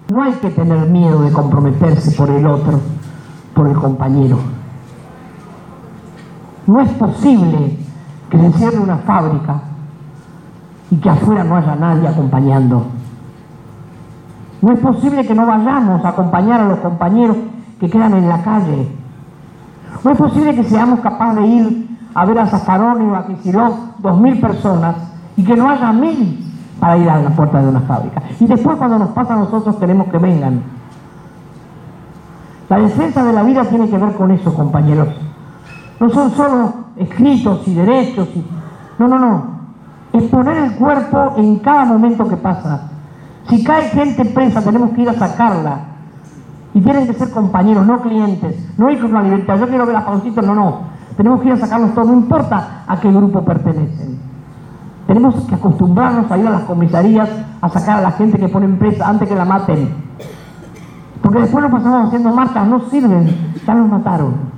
No hay que tener miedo de comprometerse por el otro, por el compañero. No es posible que se cierre una fábrica y que afuera no haya nadie acompañando. No es posible que no vayamos a acompañar a los compañeros que quedan en la calle. No es posible que seamos capaces de ir a ver a Zaffaroni o a Kicillof 2.000 personas y que no haya 1.000 para ir a la puerta de una fábrica. Y después, cuando nos pasa a nosotros, queremos que vengan. La defensa de la vida tiene que ver con eso, compañeros. No son solo escritos y derechos. No. Es poner el cuerpo en cada momento que pasa. Si cae gente presa, tenemos que ir a sacarla. Y tienen que ser compañeros, no clientes. No ir con la libertad. Yo quiero ver a Pauncito, no. Tenemos que ir a sacarlos todos, no importa a qué grupo pertenecen. Tenemos que acostumbrarnos a ir a las comisarías a sacar a la gente que ponen presa antes que la maten. Porque después nos pasamos haciendo marchas, no sirven, ya los mataron.